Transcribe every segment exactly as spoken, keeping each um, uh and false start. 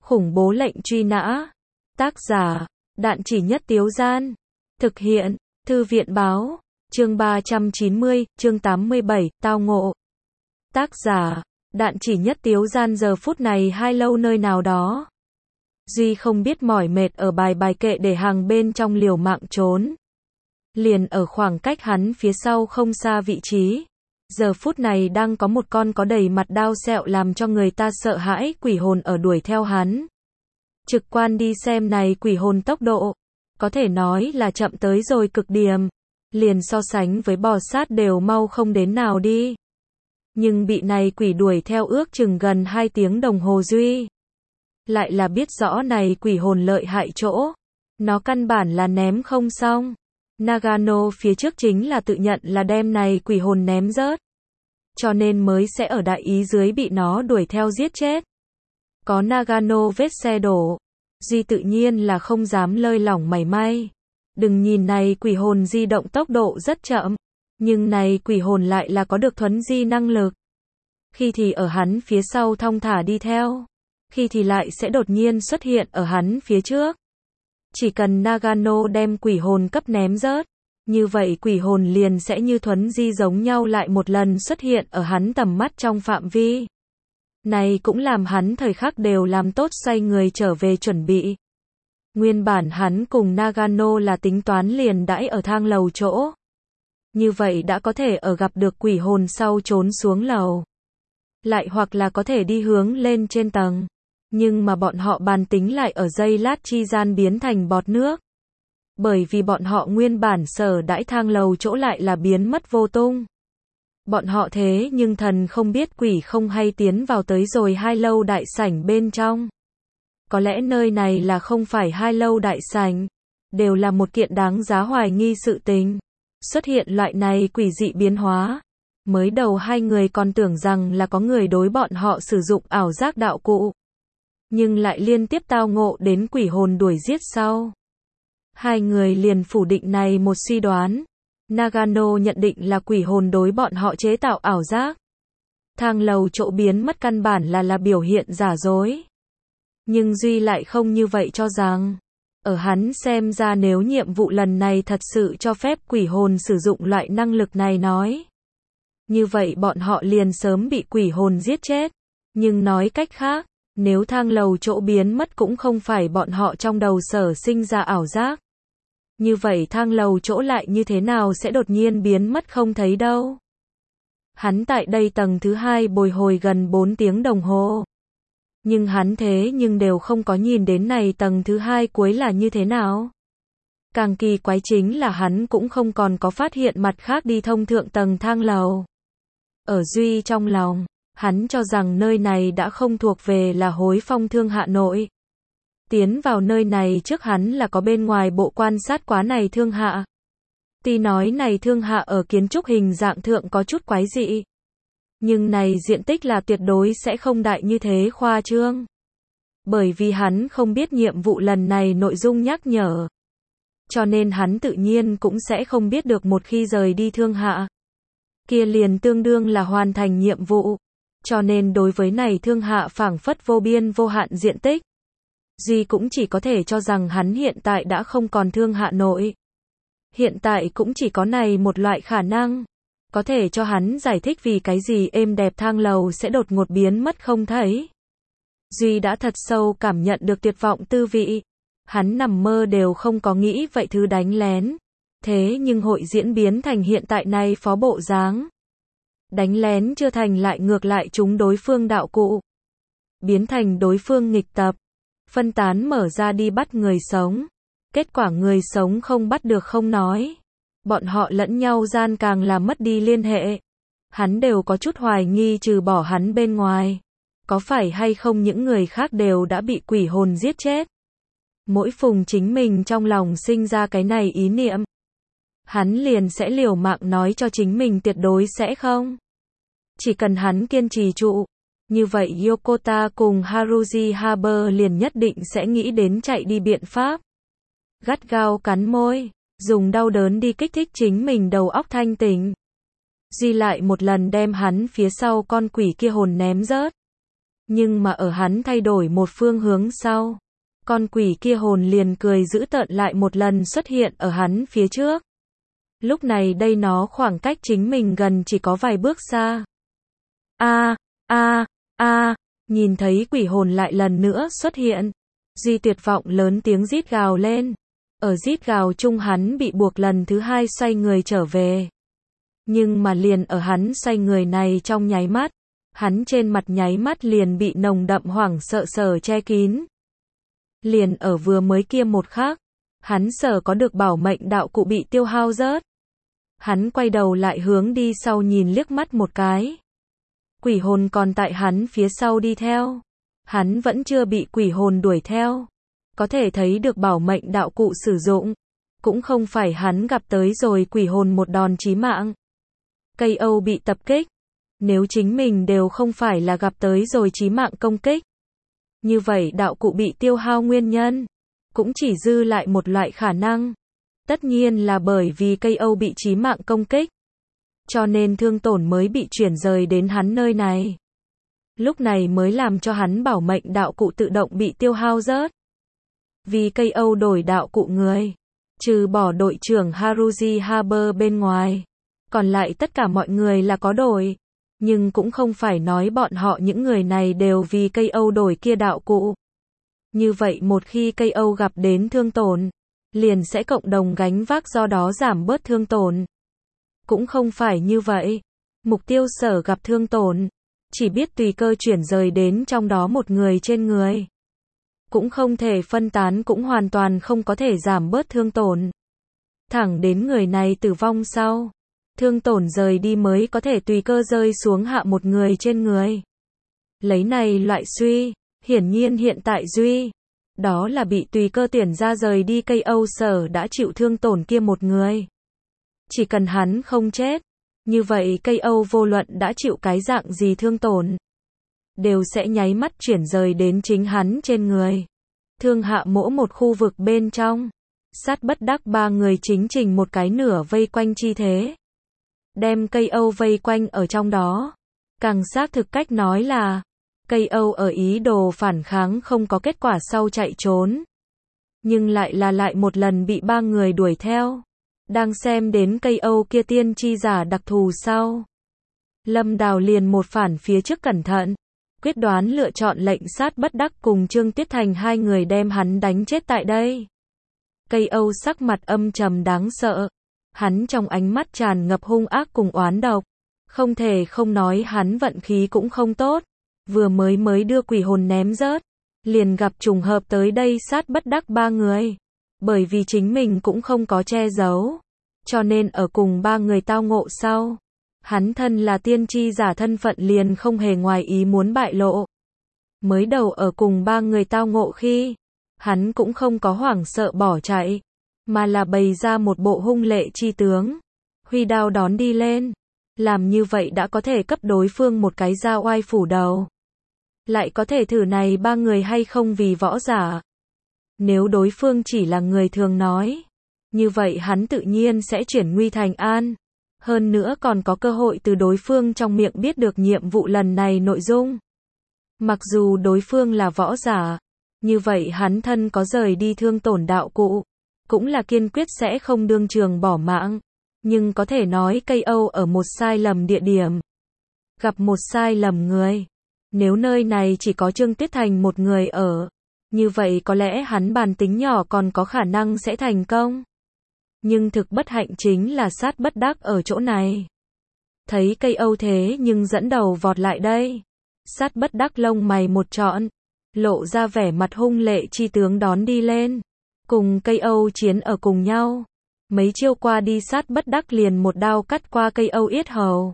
Khủng bố lệnh truy nã. Tác giả, Đạn Chỉ Nhất Tiếu Gian. Thực hiện, Thư viện báo. Chương ba trăm chín mươi, chương tám mươi bảy, tao ngộ. Tác giả, Đạn Chỉ Nhất Tiếu Gian. Giờ phút này hai lâu nơi nào đó. Duy không biết mỏi mệt ở bài bài kệ để hàng bên trong liều mạng trốn. Liền ở khoảng cách hắn phía sau không xa vị trí. Giờ phút này đang có một con có đầy mặt đao sẹo làm cho người ta sợ hãi quỷ hồn ở đuổi theo hắn. Trực quan đi xem này quỷ hồn tốc độ, có thể nói là chậm tới rồi cực điểm. Liền so sánh với bò sát đều mau không đến nào đi. Nhưng bị này quỷ đuổi theo ước chừng gần hai tiếng đồng hồ Duy. Lại là biết rõ này quỷ hồn lợi hại chỗ. Nó căn bản là ném không xong. Nagano phía trước chính là tự nhận là đem này quỷ hồn ném rớt. Cho nên mới sẽ ở đại ý dưới bị nó đuổi theo giết chết. Có Nagano vết xe đổ. Duy tự nhiên là không dám lơi lỏng mảy may. Đừng nhìn này quỷ hồn di động tốc độ rất chậm. Nhưng này quỷ hồn lại là có được thuấn di năng lực. Khi thì ở hắn phía sau thong thả đi theo. Khi thì lại sẽ đột nhiên xuất hiện ở hắn phía trước. Chỉ cần Nagano đem quỷ hồn cấp ném rớt, như vậy quỷ hồn liền sẽ như thuấn di giống nhau lại một lần xuất hiện ở hắn tầm mắt trong phạm vi. Này cũng làm hắn thời khắc đều làm tốt xoay người trở về chuẩn bị. Nguyên bản hắn cùng Nagano là tính toán liền đãi ở thang lầu chỗ. Như vậy đã có thể ở gặp được quỷ hồn sau trốn xuống lầu. Lại hoặc là có thể đi hướng lên trên tầng. Nhưng mà bọn họ bàn tính lại ở giây lát chi gian biến thành bọt nước. Bởi vì bọn họ nguyên bản sở đãi thang lầu chỗ lại là biến mất vô tung. Bọn họ thế nhưng thần không biết quỷ không hay tiến vào tới rồi hai lâu đại sảnh bên trong. Có lẽ nơi này là không phải hai lâu đại sảnh, đều là một kiện đáng giá hoài nghi sự tình. Xuất hiện loại này quỷ dị biến hóa. Mới đầu hai người còn tưởng rằng là có người đối bọn họ sử dụng ảo giác đạo cụ. Nhưng lại liên tiếp tao ngộ đến quỷ hồn đuổi giết sau. Hai người liền phủ định này một suy đoán. Nagano nhận định là quỷ hồn đối bọn họ chế tạo ảo giác. Thang lầu chỗ biến mất căn bản là là biểu hiện giả dối. Nhưng Duy lại không như vậy cho rằng. Ở hắn xem ra nếu nhiệm vụ lần này thật sự cho phép quỷ hồn sử dụng loại năng lực này nói. Như vậy bọn họ liền sớm bị quỷ hồn giết chết. Nhưng nói cách khác. Nếu thang lầu chỗ biến mất cũng không phải bọn họ trong đầu sở sinh ra ảo giác. Như vậy thang lầu chỗ lại như thế nào sẽ đột nhiên biến mất không thấy đâu. Hắn tại đây tầng thứ hai bồi hồi gần bốn tiếng đồng hồ. Nhưng hắn thế nhưng đều không có nhìn đến này tầng thứ hai cuối là như thế nào. Càng kỳ quái chính là hắn cũng không còn có phát hiện mặt khác đi thông thượng tầng thang lầu. Ở Duy trong lòng. Hắn cho rằng nơi này đã không thuộc về là hối phong thương hạ nội. Tiến vào nơi này trước hắn là có bên ngoài bộ quan sát quá này thương hạ. Tuy nói này thương hạ ở kiến trúc hình dạng thượng có chút quái dị. Nhưng này diện tích là tuyệt đối sẽ không đại như thế khoa trương. Bởi vì hắn không biết nhiệm vụ lần này nội dung nhắc nhở. Cho nên hắn tự nhiên cũng sẽ không biết được một khi rời đi thương hạ. Kia liền tương đương là hoàn thành nhiệm vụ. Cho nên đối với này thương hạ phảng phất vô biên vô hạn diện tích. Duy cũng chỉ có thể cho rằng hắn hiện tại đã không còn thương hạ nội. Hiện tại cũng chỉ có này một loại khả năng. Có thể cho hắn giải thích vì cái gì êm đẹp thang lầu sẽ đột ngột biến mất không thấy. Duy đã thật sâu cảm nhận được tuyệt vọng tư vị. Hắn nằm mơ đều không có nghĩ vậy thứ đánh lén. Thế nhưng hội diễn biến thành hiện tại này phó bộ dáng. Đánh lén chưa thành lại ngược lại chúng đối phương đạo cụ. Biến thành đối phương nghịch tập. Phân tán mở ra đi bắt người sống. Kết quả người sống không bắt được không nói. Bọn họ lẫn nhau gian càng là mất đi liên hệ. Hắn đều có chút hoài nghi trừ bỏ hắn bên ngoài. Có phải hay không những người khác đều đã bị quỷ hồn giết chết. Mỗi phùng chính mình trong lòng sinh ra cái này ý niệm. Hắn liền sẽ liều mạng nói cho chính mình tuyệt đối sẽ không. Chỉ cần hắn kiên trì trụ. Như vậy Yokota cùng Haruji Haber liền nhất định sẽ nghĩ đến chạy đi biện pháp. Gắt gao cắn môi. Dùng đau đớn đi kích thích chính mình đầu óc thanh tỉnh. Duy lại một lần đem hắn phía sau con quỷ kia hồn ném rớt. Nhưng mà ở hắn thay đổi một phương hướng sau, con quỷ kia hồn liền cười dữ tợn lại một lần xuất hiện ở hắn phía trước. Lúc này đây nó khoảng cách chính mình gần chỉ có vài bước xa. A, a, a, nhìn thấy quỷ hồn lại lần nữa xuất hiện, Duy tuyệt vọng lớn tiếng rít gào lên. Ở rít gào chung hắn bị buộc lần thứ hai xoay người trở về. Nhưng mà liền ở hắn xoay người này trong nháy mắt, hắn trên mặt nháy mắt liền bị nồng đậm hoảng sợ sở che kín. Liền ở vừa mới kia một khắc, hắn sở có được bảo mệnh đạo cụ bị tiêu hao rớt. Hắn quay đầu lại hướng đi sau nhìn liếc mắt một cái. Quỷ hồn còn tại hắn phía sau đi theo. Hắn vẫn chưa bị quỷ hồn đuổi theo. Có thể thấy được bảo mệnh đạo cụ sử dụng. Cũng không phải hắn gặp tới rồi quỷ hồn một đòn chí mạng. Cây Âu bị tập kích. Nếu chính mình đều không phải là gặp tới rồi chí mạng công kích. Như vậy đạo cụ bị tiêu hao nguyên nhân. Cũng chỉ dư lại một loại khả năng. Tất nhiên là bởi vì cây Âu bị chí mạng công kích. Cho nên thương tổn mới bị chuyển rời đến hắn nơi này. Lúc này mới làm cho hắn bảo mệnh đạo cụ tự động bị tiêu hao rớt. Vì cây Âu đổi đạo cụ người. Trừ bỏ đội trưởng Haruji Haber bên ngoài. Còn lại tất cả mọi người là có đổi. Nhưng cũng không phải nói bọn họ những người này đều vì cây Âu đổi kia đạo cụ. Như vậy một khi cây Âu gặp đến thương tổn, liền sẽ cộng đồng gánh vác do đó giảm bớt thương tổn. Cũng không phải như vậy. Mục tiêu sở gặp thương tổn, chỉ biết tùy cơ chuyển rời đến trong đó một người trên người. Cũng không thể phân tán, cũng hoàn toàn không có thể giảm bớt thương tổn. Thẳng đến người này tử vong sau, thương tổn rời đi mới có thể tùy cơ rơi xuống hạ một người trên người. Lấy này loại suy, hiển nhiên hiện tại Duy, đó là bị tùy cơ tuyển ra rời đi cây Âu sở đã chịu thương tổn kia một người. Chỉ cần hắn không chết, như vậy cây Âu vô luận đã chịu cái dạng gì thương tổn, đều sẽ nháy mắt chuyển rời đến chính hắn trên người. Thương hạ mỗ một khu vực bên trong, sát bất đắc ba người chính trình một cái nửa vây quanh chi thế. Đem cây Âu vây quanh ở trong đó. Càng xác thực cách nói là, cây Âu ở ý đồ phản kháng không có kết quả sau chạy trốn. Nhưng lại là lại một lần bị ba người đuổi theo. Đang xem đến cây Âu kia tiên tri giả đặc thù sau. Lâm Đào liền một phản phía trước cẩn thận. Quyết đoán lựa chọn lệnh sát bất đắc cùng Trương Tiết Thành hai người đem hắn đánh chết tại đây. Cây Âu sắc mặt âm trầm đáng sợ. Hắn trong ánh mắt tràn ngập hung ác cùng oán độc. Không thể không nói hắn vận khí cũng không tốt. Vừa mới mới đưa quỷ hồn ném rớt. Liền gặp trùng hợp tới đây sát bất đắc ba người. Bởi vì chính mình cũng không có che giấu. Cho nên ở cùng ba người tao ngộ sau. Hắn thân là tiên tri giả thân phận liền không hề ngoài ý muốn bại lộ. Mới đầu ở cùng ba người tao ngộ khi. Hắn cũng không có hoảng sợ bỏ chạy. Mà là bày ra một bộ hung lệ chi tướng. Huy đao đón đi lên. Làm như vậy đã có thể cấp đối phương một cái dao oai phủ đầu. Lại có thể thử này ba người hay không vì võ giả. Nếu đối phương chỉ là người thường nói. Như vậy hắn tự nhiên sẽ chuyển nguy thành an. Hơn nữa còn có cơ hội từ đối phương trong miệng biết được nhiệm vụ lần này nội dung. Mặc dù đối phương là võ giả. Như vậy hắn thân có rời đi thương tổn đạo cụ. Cũng là kiên quyết sẽ không đương trường bỏ mạng. Nhưng có thể nói cây Âu ở một sai lầm địa điểm. Gặp một sai lầm người. Nếu nơi này chỉ có Trương Tiết Thành một người ở. Như vậy có lẽ hắn bản tính nhỏ còn có khả năng sẽ thành công. Nhưng thực bất hạnh chính là sát bất đắc ở chỗ này. Thấy cây Âu thế nhưng dẫn đầu vọt lại đây. Sát bất đắc lông mày một trọn. Lộ ra vẻ mặt hung lệ chi tướng đón đi lên. Cùng cây Âu chiến ở cùng nhau. Mấy chiêu qua đi sát bất đắc liền một đao cắt qua cây Âu yết hầu.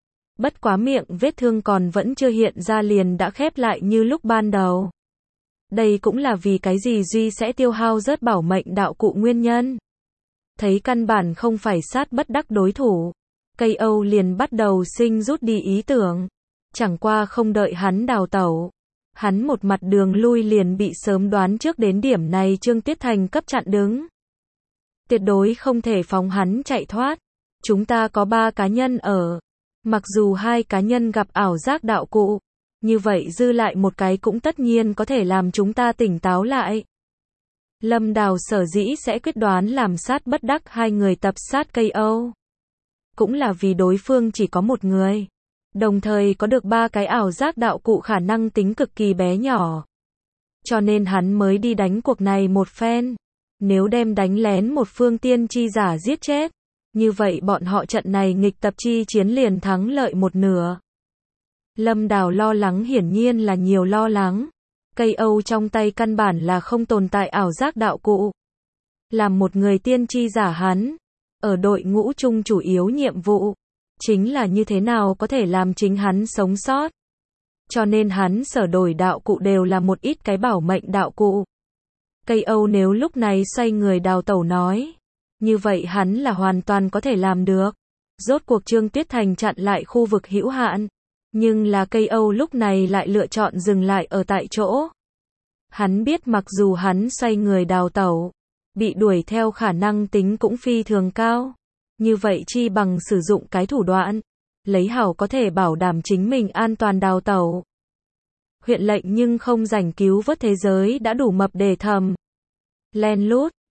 Bất quá miệng vết thương còn vẫn chưa hiện ra liền đã khép lại như lúc ban đầu. Đây cũng là vì cái gì Duy sẽ tiêu hao rớt bảo mệnh đạo cụ nguyên nhân. Thấy căn bản không phải sát bất đắc đối thủ. Cây Âu liền bắt đầu sinh rút đi ý tưởng. Chẳng qua không đợi hắn đào tẩu. Hắn một mặt đường lui liền bị sớm đoán trước đến điểm này Trương Tiết Thành cấp chặn đứng. Tuyệt đối không thể phóng hắn chạy thoát. Chúng ta có ba cá nhân ở. Mặc dù hai cá nhân gặp ảo giác đạo cụ. Như vậy dư lại một cái cũng tất nhiên có thể làm chúng ta tỉnh táo lại. Lâm Đào sở dĩ sẽ quyết đoán làm sát bất đắc hai người tập sát cây Âu. Cũng là vì đối phương chỉ có một người. Đồng thời có được ba cái ảo giác đạo cụ khả năng tính cực kỳ bé nhỏ. Cho nên hắn mới đi đánh cuộc này một phen. Nếu đem đánh lén một phương tiên tri giả giết chết, như vậy bọn họ trận này nghịch tập chi chiến liền thắng lợi một nửa. Lâm Đào lo lắng hiển nhiên là nhiều lo lắng. Cây Âu trong tay căn bản là không tồn tại ảo giác đạo cụ. Làm một người tiên tri giả hắn, ở đội ngũ chung chủ yếu nhiệm vụ, chính là như thế nào có thể làm chính hắn sống sót. Cho nên hắn sở đổi đạo cụ đều là một ít cái bảo mệnh đạo cụ. Cây Âu nếu lúc này xoay người đào tẩu nói, như vậy hắn là hoàn toàn có thể làm được. Rốt cuộc Trương Tuyết Thành chặn lại khu vực hữu hạn. Nhưng là cây Âu lúc này lại lựa chọn dừng lại ở tại chỗ. Hắn biết mặc dù hắn xoay người đào tẩu, bị đuổi theo khả năng tính cũng phi thường cao. Như vậy chi bằng sử dụng cái thủ đoạn, lấy hảo có thể bảo đảm chính mình an toàn đào tẩu. Huyện lệnh nhưng không rảnh cứu vớt thế giới đã đủ mập để thầm. Len lút,